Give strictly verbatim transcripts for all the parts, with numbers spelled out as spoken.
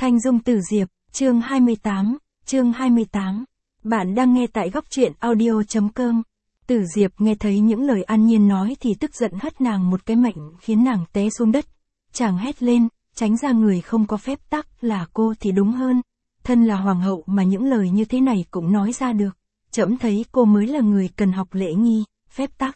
Thanh Dung Tử Diệp, chương hai mươi tám, chương hai mươi tám. Bạn đang nghe tại góc truyện audio chấm com. Tử Diệp nghe thấy những lời An Nhiên nói thì tức giận hất nàng một cái mạnh khiến nàng té xuống đất. Chàng hét lên, tránh ra người không có phép tắc, là cô thì đúng hơn. Thân là hoàng hậu mà những lời như thế này cũng nói ra được. Trẫm thấy cô mới là người cần học lễ nghi, phép tắc.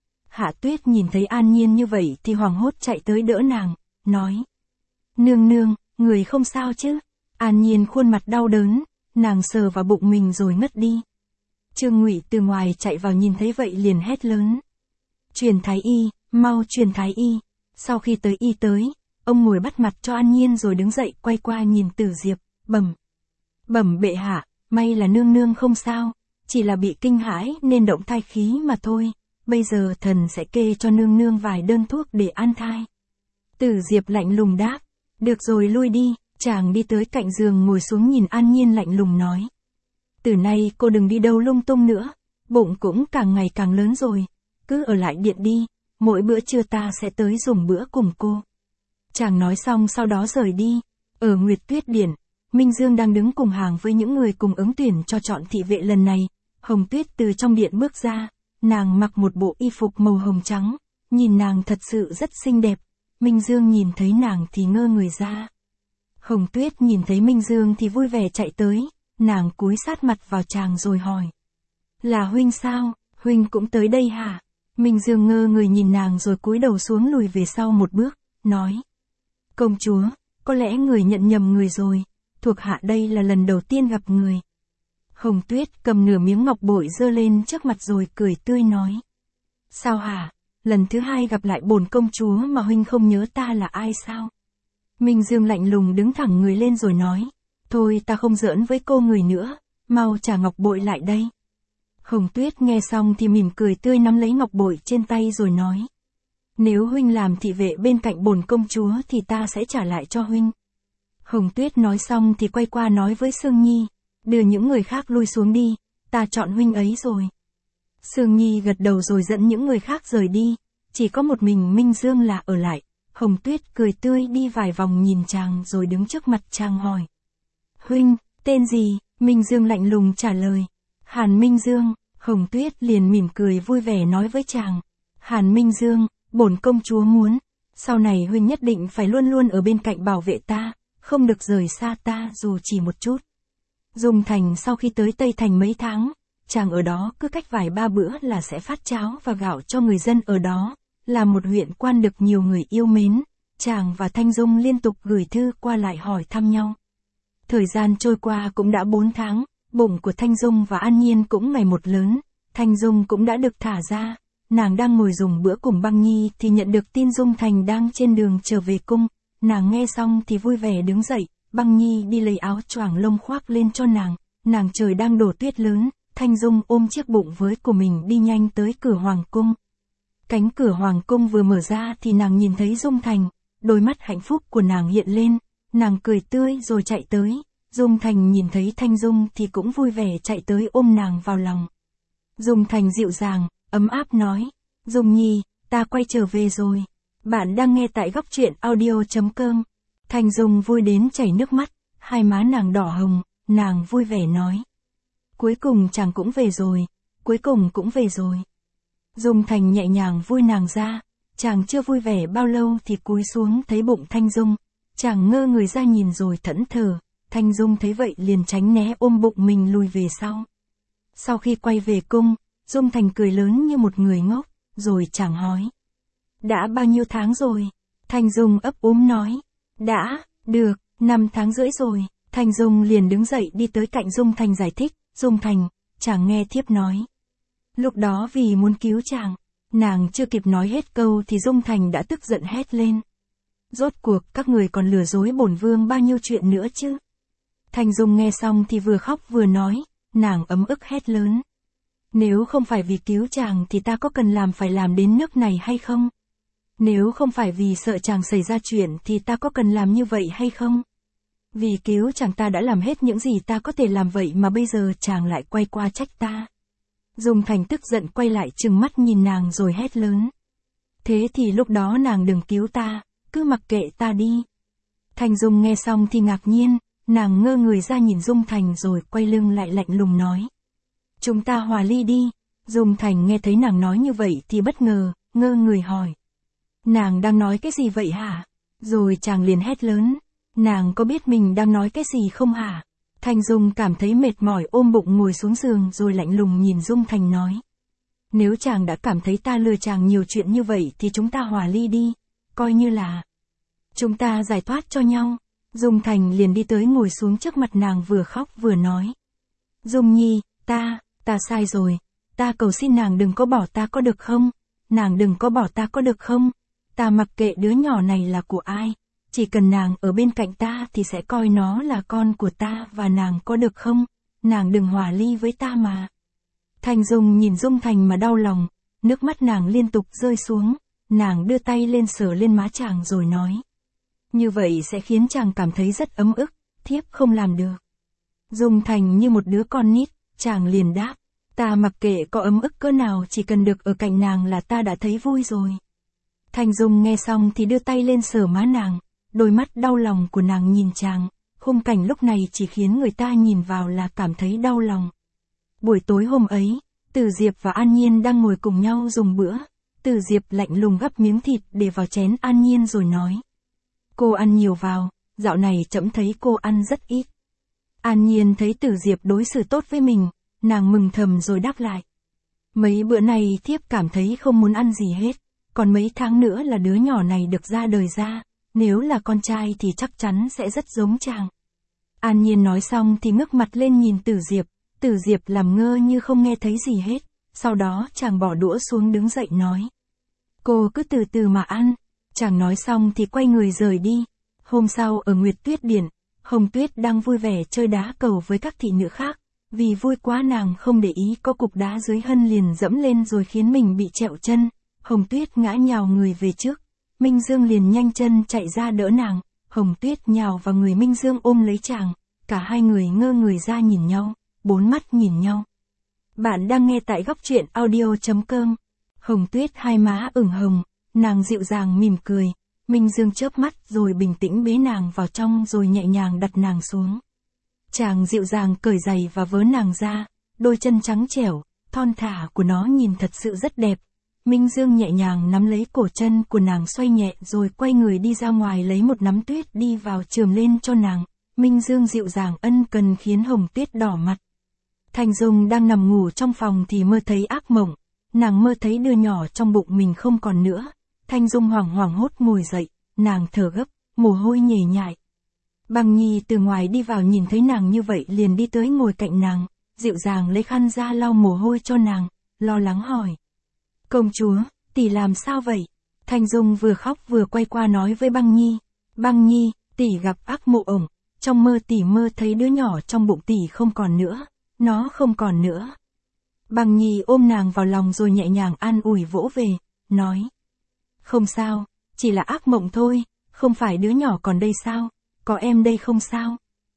Hạ Tuyết nhìn thấy An Nhiên như vậy thì hoảng hốt chạy tới đỡ nàng, nói. Nương nương, người không sao chứ? An Nhiên khuôn mặt đau đớn, nàng sờ vào bụng mình rồi ngất đi. Trương Ngụy từ ngoài chạy vào nhìn thấy vậy liền hét lớn. Truyền thái y, mau truyền thái y. Sau khi tới y tới, ông ngồi bắt mặt cho An Nhiên rồi đứng dậy quay qua nhìn Tử Diệp, bẩm. Bẩm bệ hạ, may là nương nương không sao, chỉ là bị kinh hãi nên động thai khí mà thôi. Bây giờ thần sẽ kê cho nương nương vài đơn thuốc để an thai. Tử Diệp lạnh lùng đáp. Được rồi lui đi, chàng đi tới cạnh giường ngồi xuống nhìn An Nhiên lạnh lùng nói. Từ nay cô đừng đi đâu lung tung nữa, bụng cũng càng ngày càng lớn rồi, cứ ở lại điện đi, mỗi bữa trưa ta sẽ tới dùng bữa cùng cô. Chàng nói xong sau đó rời đi. Ở Nguyệt Tuyết Điện, Minh Dương đang đứng cùng hàng với những người cùng ứng tuyển cho chọn thị vệ lần này. Hồng Tuyết từ trong điện bước ra, nàng mặc một bộ y phục màu hồng trắng, nhìn nàng thật sự rất xinh đẹp. Minh Dương nhìn thấy nàng thì ngơ người ra. Hồng Tuyết nhìn thấy Minh Dương thì vui vẻ chạy tới, nàng cúi sát mặt vào chàng rồi hỏi. Là huynh sao, huynh cũng tới đây hả? Minh Dương ngơ người nhìn nàng rồi cúi đầu xuống lùi về sau một bước, nói. Công chúa, có lẽ người nhận nhầm người rồi, thuộc hạ đây là lần đầu tiên gặp người. Hồng Tuyết cầm nửa miếng ngọc bội giơ lên trước mặt rồi cười tươi nói. Sao hả? Lần thứ hai gặp lại bổn công chúa mà huynh không nhớ ta là ai sao? Minh Dương lạnh lùng đứng thẳng người lên rồi nói. Thôi ta không giỡn với cô người nữa, mau trả ngọc bội lại đây. Hồng Tuyết nghe xong thì mỉm cười tươi nắm lấy ngọc bội trên tay rồi nói. Nếu huynh làm thị vệ bên cạnh bổn công chúa thì ta sẽ trả lại cho huynh. Hồng Tuyết nói xong thì quay qua nói với Sương Nhi. Đưa những người khác lui xuống đi, ta chọn huynh ấy rồi. Sương Nhi gật đầu rồi dẫn những người khác rời đi, chỉ có một mình Minh Dương là ở lại. Hồng Tuyết cười tươi đi vài vòng nhìn chàng rồi đứng trước mặt chàng hỏi. Huynh, tên gì? Minh Dương lạnh lùng trả lời. Hàn Minh Dương. Hồng Tuyết liền mỉm cười vui vẻ nói với chàng. Hàn Minh Dương, bổn công chúa muốn, sau này huynh nhất định phải luôn luôn ở bên cạnh bảo vệ ta, không được rời xa ta dù chỉ một chút. Dung Thành sau khi tới Tây Thành mấy tháng, chàng ở đó cứ cách vài ba bữa là sẽ phát cháo và gạo cho người dân ở đó, là một huyện quan được nhiều người yêu mến. Chàng và Thanh Dung liên tục gửi thư qua lại hỏi thăm nhau. Thời gian trôi qua cũng đã bốn tháng, bụng của Thanh Dung và An Nhiên cũng ngày một lớn. Thanh Dung cũng đã được thả ra, nàng đang ngồi dùng bữa cùng Băng Nhi thì nhận được tin Dung Thành đang trên đường trở về cung. Nàng nghe xong thì vui vẻ đứng dậy, Băng Nhi đi lấy áo choàng lông khoác lên cho nàng. Nàng trời đang đổ tuyết lớn, Thanh Dung ôm chiếc bụng với của mình đi nhanh tới cửa hoàng cung. Cánh cửa hoàng cung vừa mở ra thì nàng nhìn thấy Dung Thành, đôi mắt hạnh phúc của nàng hiện lên, nàng cười tươi rồi chạy tới. Dung Thành nhìn thấy Thanh Dung thì cũng vui vẻ chạy tới ôm nàng vào lòng. Dung Thành dịu dàng, ấm áp nói, Dung Nhi, ta quay trở về rồi. Bạn đang nghe tại góc truyện audio chấm com. Thanh Dung vui đến chảy nước mắt, hai má nàng đỏ hồng, nàng vui vẻ nói. Cuối cùng chàng cũng về rồi, cuối cùng cũng về rồi. Dung Thành nhẹ nhàng vui nàng ra, chàng chưa vui vẻ bao lâu thì cúi xuống thấy bụng Thanh Dung, chàng ngơ người ra nhìn rồi thẫn thờ, Thanh Dung thấy vậy liền tránh né ôm bụng mình lùi về sau. Sau khi quay về cung, Dung Thành cười lớn như một người ngốc, rồi chàng hỏi. Đã bao nhiêu tháng rồi? Thanh Dung ấp úng nói. Đã, được, năm tháng rưỡi rồi. Thanh Dung liền đứng dậy đi tới cạnh Dung Thành giải thích. Dung Thành, chàng nghe thiếp nói. Lúc đó vì muốn cứu chàng, nàng chưa kịp nói hết câu thì Dung Thành đã tức giận hét lên. Rốt cuộc các người còn lừa dối bổn vương bao nhiêu chuyện nữa chứ? Thanh Dung nghe xong thì vừa khóc vừa nói, nàng ấm ức hét lớn. Nếu không phải vì cứu chàng thì ta có cần làm phải làm đến nước này hay không? Nếu không phải vì sợ chàng xảy ra chuyện thì ta có cần làm như vậy hay không? Vì cứu chàng ta đã làm hết những gì ta có thể làm vậy mà bây giờ chàng lại quay qua trách ta. Dung Thành tức giận quay lại trừng mắt nhìn nàng rồi hét lớn. Thế thì lúc đó nàng đừng cứu ta, cứ mặc kệ ta đi. Thanh Dung nghe xong thì ngạc nhiên, nàng ngơ người ra nhìn Dung Thành rồi quay lưng lại lạnh lùng nói. Chúng ta hòa ly đi. Dung Thành nghe thấy nàng nói như vậy thì bất ngờ, ngơ người hỏi. Nàng đang nói cái gì vậy hả? Rồi chàng liền hét lớn. Nàng có biết mình đang nói cái gì không hả? Thanh Dung cảm thấy mệt mỏi ôm bụng ngồi xuống giường rồi lạnh lùng nhìn Dung Thành nói. Nếu chàng đã cảm thấy ta lừa chàng nhiều chuyện như vậy thì chúng ta hòa ly đi. Coi như là chúng ta giải thoát cho nhau. Dung Thành liền đi tới ngồi xuống trước mặt nàng vừa khóc vừa nói. Dung Nhi, ta, ta sai rồi. Ta cầu xin nàng đừng có bỏ ta có được không? Nàng đừng có bỏ ta có được không? Ta mặc kệ đứa nhỏ này là của ai. Chỉ cần nàng ở bên cạnh ta thì sẽ coi nó là con của ta và nàng có được không? Nàng đừng hòa ly với ta mà. Thanh Dung nhìn Dung Thành mà đau lòng, nước mắt nàng liên tục rơi xuống, nàng đưa tay lên sờ lên má chàng rồi nói. Như vậy sẽ khiến chàng cảm thấy rất ấm ức, thiếp không làm được. Dung Thành như một đứa con nít, chàng liền đáp. Ta mặc kệ có ấm ức cỡ nào chỉ cần được ở cạnh nàng là ta đã thấy vui rồi. Thanh Dung nghe xong thì đưa tay lên sờ má nàng, đôi mắt đau lòng của nàng nhìn chàng, khung cảnh lúc này chỉ khiến người ta nhìn vào là cảm thấy đau lòng. Buổi tối hôm ấy, Từ Diệp và An Nhiên đang ngồi cùng nhau dùng bữa, Từ Diệp lạnh lùng gắp miếng thịt để vào chén An Nhiên rồi nói. Cô ăn nhiều vào, dạo này trẫm thấy cô ăn rất ít. An Nhiên thấy Từ Diệp đối xử tốt với mình, nàng mừng thầm rồi đáp lại. Mấy bữa này thiếp cảm thấy không muốn ăn gì hết, còn mấy tháng nữa là đứa nhỏ này được ra đời ra, nếu là con trai thì chắc chắn sẽ rất giống chàng. An Nhiên nói xong thì ngước mặt lên nhìn Từ Diệp, Từ Diệp làm ngơ như không nghe thấy gì hết, sau đó chàng bỏ đũa xuống đứng dậy nói. Cô cứ từ từ mà ăn, chàng nói xong thì quay người rời đi. Hôm sau ở Nguyệt Tuyết Điện, Hồng Tuyết đang vui vẻ chơi đá cầu với các thị nữ khác. Vì vui quá nàng không để ý có cục đá dưới hân liền dẫm lên rồi khiến mình bị trẹo chân. Hồng Tuyết ngã nhào người về trước. Minh Dương liền nhanh chân chạy ra đỡ nàng. Hồng Tuyết nhào vào người Minh Dương ôm lấy chàng. Cả hai người ngơ người ra nhìn nhau, bốn mắt nhìn nhau. Bạn đang nghe tại góc truyện audio chấm com. Hồng Tuyết hai má ửng hồng, nàng dịu dàng mỉm cười. Minh Dương chớp mắt rồi bình tĩnh bế nàng vào trong rồi nhẹ nhàng đặt nàng xuống. Chàng dịu dàng cởi giày và vớ nàng ra, đôi chân trắng trẻo, thon thả của nó nhìn thật sự rất đẹp. Minh Dương nhẹ nhàng nắm lấy cổ chân của nàng xoay nhẹ rồi quay người đi ra ngoài lấy một nắm tuyết đi vào chườm lên cho nàng. Minh Dương dịu dàng ân cần khiến Hồng Tuyết đỏ mặt. Thanh Dung đang nằm ngủ trong phòng thì mơ thấy ác mộng. Nàng mơ thấy đứa nhỏ trong bụng mình không còn nữa. Thanh Dung hoảng hoảng hốt ngồi dậy, nàng thở gấp, mồ hôi nhễ nhại. Băng Nhi từ ngoài đi vào nhìn thấy nàng như vậy liền đi tới ngồi cạnh nàng, dịu dàng lấy khăn ra lau mồ hôi cho nàng, lo lắng hỏi. Công chúa, tỷ làm sao vậy? Thanh Dung vừa khóc vừa quay qua nói với Băng Nhi. Băng Nhi, tỷ gặp ác mộng ổng, trong mơ tỷ mơ thấy đứa nhỏ trong bụng tỷ không còn nữa, nó không còn nữa. Băng Nhi ôm nàng vào lòng rồi nhẹ nhàng an ủi vỗ về, nói. Không sao, chỉ là ác mộng thôi, không phải đứa nhỏ còn đây sao? Có em đây không sao?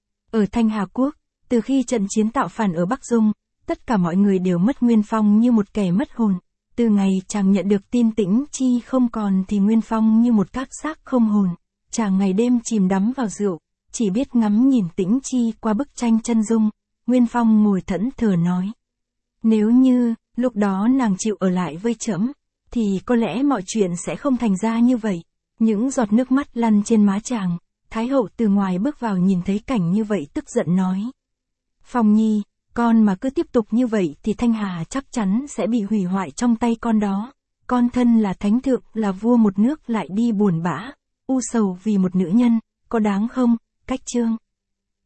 Ở Thanh Hà Quốc, từ khi trận chiến tạo phản ở Bắc Dung, tất cả mọi người đều mất Nguyên Phong như một kẻ mất hồn. Từ ngày chàng nhận được tin Tĩnh Chi không còn thì Nguyên Phong như một cát xác không hồn. Chàng ngày đêm chìm đắm vào rượu, chỉ biết ngắm nhìn Tĩnh Chi qua bức tranh chân dung. Nguyên Phong ngồi thẫn thờ nói. Nếu như, lúc đó nàng chịu ở lại với trẫm, thì có lẽ mọi chuyện sẽ không thành ra như vậy. Những giọt nước mắt lăn trên má chàng. Thái hậu từ ngoài bước vào nhìn thấy cảnh như vậy tức giận nói. Phong Nhi, con mà cứ tiếp tục như vậy thì Thanh Hà chắc chắn sẽ bị hủy hoại trong tay con đó. Con thân là thánh thượng là vua một nước lại đi buồn bã, u sầu vì một nữ nhân, có đáng không? Cách chương.